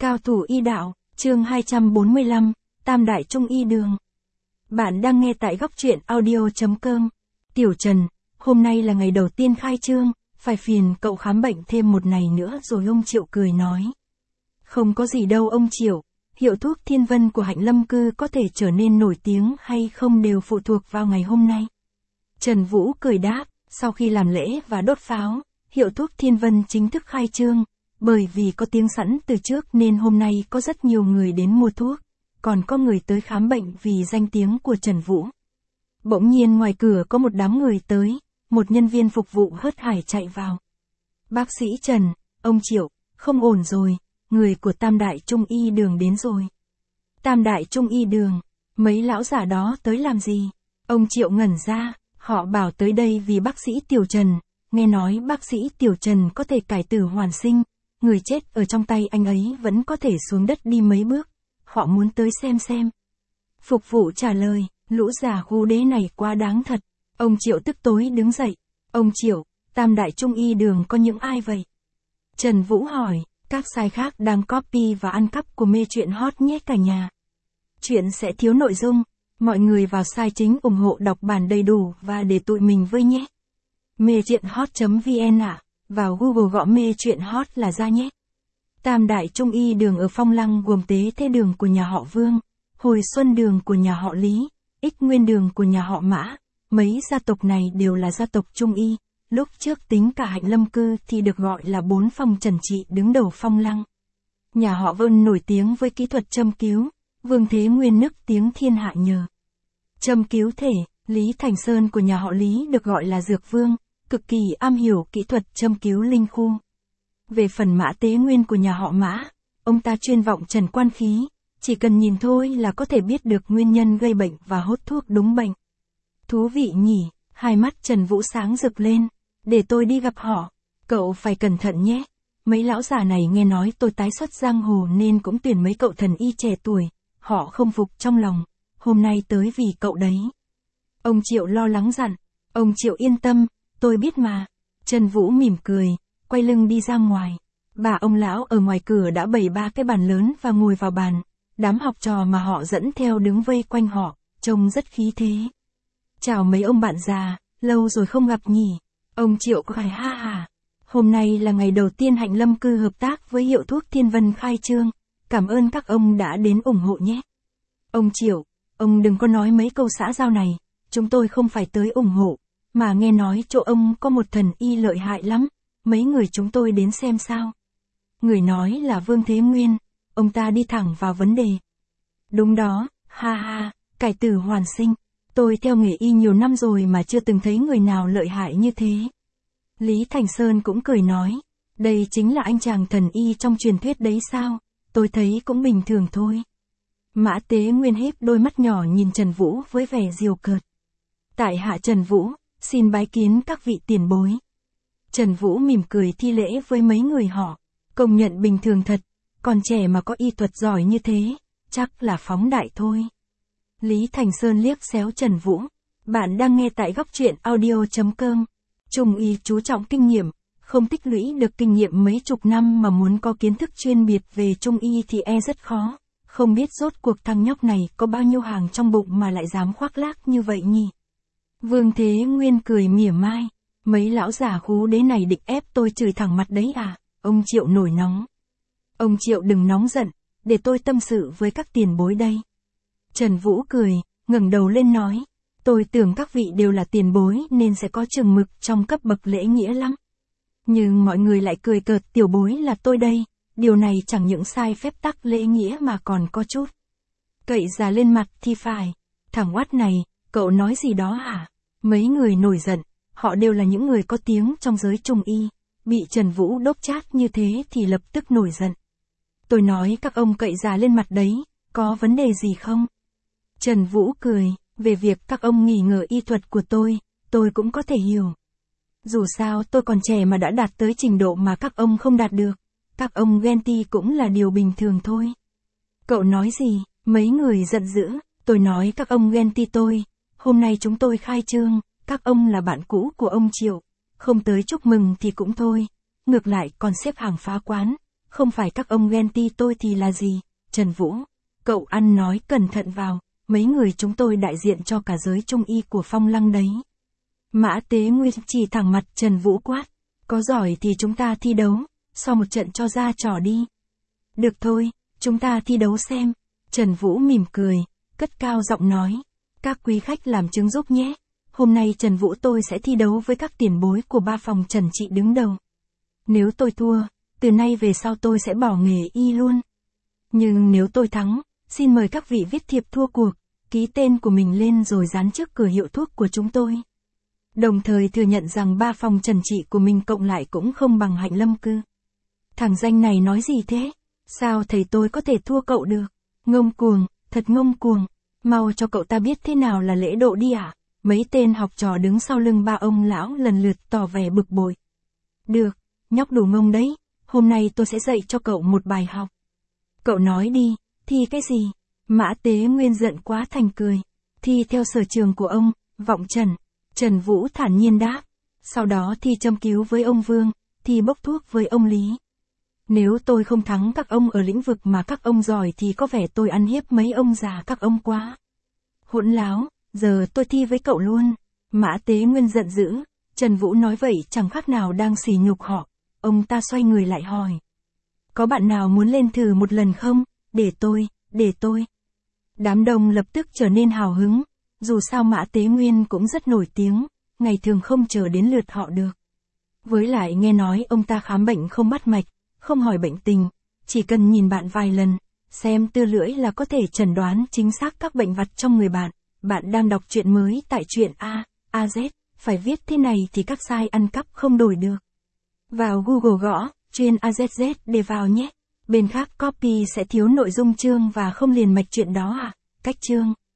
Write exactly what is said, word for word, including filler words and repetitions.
Cao thủ y đạo, chương hai trăm bốn mươi lăm, Tam Đại Trung Y Đường. Bạn đang nghe tại góc truyện audio chấm com. Tiểu Trần, hôm nay là ngày đầu tiên khai trương, phải phiền cậu khám bệnh thêm một ngày nữa rồi. Ông Triệu cười nói. Không có gì đâu ông Triệu, hiệu thuốc Thiên Vân của Hạnh Lâm Cư có thể trở nên nổi tiếng hay không đều phụ thuộc vào ngày hôm nay. Trần Vũ cười đáp, sau khi làm lễ và đốt pháo, hiệu thuốc Thiên Vân chính thức khai trương. Bởi vì có tiếng sẵn từ trước nên hôm nay có rất nhiều người đến mua thuốc, còn có người tới khám bệnh vì danh tiếng của Trần Vũ. Bỗng nhiên ngoài cửa có một đám người tới, một nhân viên phục vụ hớt hải chạy vào. Bác sĩ Trần, ông Triệu, không ổn rồi, người của Tam Đại Trung Y Đường đến rồi. Tam Đại Trung Y Đường, mấy lão giả đó tới làm gì? Ông Triệu ngẩn ra, họ bảo tới đây vì bác sĩ Tiểu Trần, nghe nói bác sĩ Tiểu Trần có thể cải tử hoàn sinh. Người chết ở trong tay anh ấy vẫn có thể xuống đất đi mấy bước, họ muốn tới xem xem. Phục vụ trả lời, lũ già gu đế này quá đáng thật. Ông Triệu tức tối đứng dậy. Ông Triệu, Tam Đại Trung Y Đường có những ai vậy? Trần Vũ hỏi, các site khác đang copy và ăn cắp của mê chuyện hot nhé cả nhà. Chuyện sẽ thiếu nội dung, mọi người vào site chính ủng hộ đọc bản đầy đủ và để tụi mình với nhé. mê chuyện hot chấm vn ạ. À. Vào Google gõ mê chuyện hot là ra nhé. Tam Đại Trung Y Đường ở Phong Lăng gồm Tế Thế Đường của nhà họ Vương, Hồi Xuân Đường của nhà họ Lý, Ích Nguyên Đường của nhà họ Mã. Mấy gia tộc này đều là gia tộc Trung Y. Lúc trước tính cả Hạnh Lâm Cư thì được gọi là bốn phòng trần trị đứng đầu Phong Lăng. Nhà họ Vân nổi tiếng với kỹ thuật châm cứu, Vương Thế Nguyên nức tiếng thiên hạ nhờ châm cứu thể. Lý Thành Sơn của nhà họ Lý được gọi là Dược Vương, cực kỳ am hiểu kỹ thuật châm cứu linh khu. Về phần Mã Tế Nguyên của nhà họ Mã, ông ta chuyên vọng trần quan khí, chỉ cần nhìn thôi là có thể biết được nguyên nhân gây bệnh và hốt thuốc đúng bệnh. Thú vị nhỉ, hai mắt Trần Vũ sáng rực lên, để tôi đi gặp họ, cậu phải cẩn thận nhé. Mấy lão già này nghe nói tôi tái xuất giang hồ nên cũng tuyển mấy cậu thần y trẻ tuổi, họ không phục trong lòng, hôm nay tới vì cậu đấy. Ông Triệu lo lắng dặn, ông Triệu yên tâm. Tôi biết mà. Trần Vũ mỉm cười, quay lưng đi ra ngoài. Bà ông lão ở ngoài cửa đã bày ba cái bàn lớn và ngồi vào bàn. Đám học trò mà họ dẫn theo đứng vây quanh họ, trông rất khí thế. Chào mấy ông bạn già, lâu rồi không gặp nhỉ. Ông Triệu cười ha hà. Hôm nay là ngày đầu tiên Hạnh Lâm Cư hợp tác với hiệu thuốc Thiên Vân khai trương. Cảm ơn các ông đã đến ủng hộ nhé. Ông Triệu, ông đừng có nói mấy câu xã giao này. Chúng tôi không phải tới ủng hộ. Mà nghe nói chỗ ông có một thần y lợi hại lắm, mấy người chúng tôi đến xem sao. Người nói là Vương Thế Nguyên, ông ta đi thẳng vào vấn đề. Đúng đó, ha ha, cải tử hoàn sinh, tôi theo nghề y nhiều năm rồi mà chưa từng thấy người nào lợi hại như thế. Lý Thành Sơn cũng cười nói, đây chính là anh chàng thần y trong truyền thuyết đấy sao, tôi thấy cũng bình thường thôi. Mã Tế Nguyên híp đôi mắt nhỏ nhìn Trần Vũ với vẻ giều cợt. Tại hạ Trần Vũ, xin bái kiến các vị tiền bối. Trần Vũ mỉm cười thi lễ với mấy người họ, công nhận bình thường thật, còn trẻ mà có y thuật giỏi như thế, chắc là phóng đại thôi. Lý Thành Sơn liếc xéo Trần Vũ, bạn đang nghe tại góc truyện audio chấm com. Trung y chú trọng kinh nghiệm, không tích lũy được kinh nghiệm mấy chục năm mà muốn có kiến thức chuyên biệt về Trung y thì e rất khó, không biết rốt cuộc thằng nhóc này có bao nhiêu hàng trong bụng mà lại dám khoác lác như vậy nhỉ. Vương Thế Nguyên cười mỉa mai, mấy lão già khú đế này định ép tôi chửi thẳng mặt đấy à, ông Triệu nổi nóng. Ông Triệu đừng nóng giận, để tôi tâm sự với các tiền bối đây. Trần Vũ cười, ngẩng đầu lên nói, tôi tưởng các vị đều là tiền bối nên sẽ có chừng mực trong cấp bậc lễ nghĩa lắm. Nhưng mọi người lại cười cợt tiểu bối là tôi đây, điều này chẳng những sai phép tắc lễ nghĩa mà còn có chút cậy già lên mặt thì phải. Thằng oát này, cậu nói gì đó hả? Mấy người nổi giận, họ đều là những người có tiếng trong giới Trung y, bị Trần Vũ đốc chát như thế thì lập tức nổi giận. Tôi nói các ông cậy già lên mặt đấy, có vấn đề gì không? Trần Vũ cười, về việc các ông nghi ngờ y thuật của tôi, tôi cũng có thể hiểu. Dù sao tôi còn trẻ mà đã đạt tới trình độ mà các ông không đạt được, các ông ghen ti cũng là điều bình thường thôi. Cậu nói gì? Mấy người giận dữ, tôi nói các ông ghen ti tôi. Hôm nay chúng tôi khai trương, các ông là bạn cũ của ông Triệu, không tới chúc mừng thì cũng thôi, ngược lại còn xếp hàng phá quán, không phải các ông ghen ti tôi thì là gì, Trần Vũ. Cậu ăn nói cẩn thận vào, mấy người chúng tôi đại diện cho cả giới trung y của Phong Lăng đấy. Mã Tế Nguyên chỉ thẳng mặt Trần Vũ quát, có giỏi thì chúng ta thi đấu, sau một trận cho ra trò đi. Được thôi, chúng ta thi đấu xem. Trần Vũ mỉm cười, cất cao giọng nói, các quý khách làm chứng giúp nhé. Hôm nay Trần Vũ tôi sẽ thi đấu với các tiền bối của ba phòng Trần Trị đứng đầu. Nếu tôi thua, từ nay về sau tôi sẽ bỏ nghề y luôn. Nhưng nếu tôi thắng, xin mời các vị viết thiệp thua cuộc, ký tên của mình lên rồi dán trước cửa hiệu thuốc của chúng tôi. Đồng thời thừa nhận rằng ba phòng Trần Trị của mình cộng lại cũng không bằng Hạnh Lâm Cư. Thằng danh này nói gì thế? Sao thầy tôi có thể thua cậu được? Ngông cuồng, thật ngông cuồng. Mau cho cậu ta biết thế nào là lễ độ đi ạ. À? Mấy tên học trò đứng sau lưng ba ông lão lần lượt tỏ vẻ bực bội. Được, nhóc đủ ngông đấy, hôm nay tôi sẽ dạy cho cậu một bài học. Cậu nói đi, thi cái gì? Mã Tế Nguyên giận quá thành cười. Thi theo sở trường của ông, vọng trần. Trần Vũ thản nhiên đáp. Sau đó thi châm cứu với ông Vương, thi bốc thuốc với ông Lý. Nếu tôi không thắng các ông ở lĩnh vực mà các ông giỏi thì có vẻ tôi ăn hiếp mấy ông già các ông quá. Hỗn láo, giờ tôi thi với cậu luôn. Mã Tế Nguyên giận dữ. Trần Vũ nói vậy chẳng khác nào đang sỉ nhục họ. Ông ta xoay người lại hỏi. Có bạn nào muốn lên thử một lần không? Để tôi, để tôi. Đám đông lập tức trở nên hào hứng. Dù sao Mã Tế Nguyên cũng rất nổi tiếng, ngày thường không chờ đến lượt họ được. Với lại nghe nói ông ta khám bệnh không bắt mạch, không hỏi bệnh tình, chỉ cần nhìn bạn vài lần, xem tư lưỡi là có thể chẩn đoán chính xác các bệnh vặt trong người bạn. Bạn đang đọc truyện mới tại truyện A, a zét, phải viết thế này thì các sai ăn cắp không đổi được. Vào Google gõ, chuyên a zét zét để vào nhé. Bên khác copy sẽ thiếu nội dung chương và không liền mạch chuyện đó à, cách chương.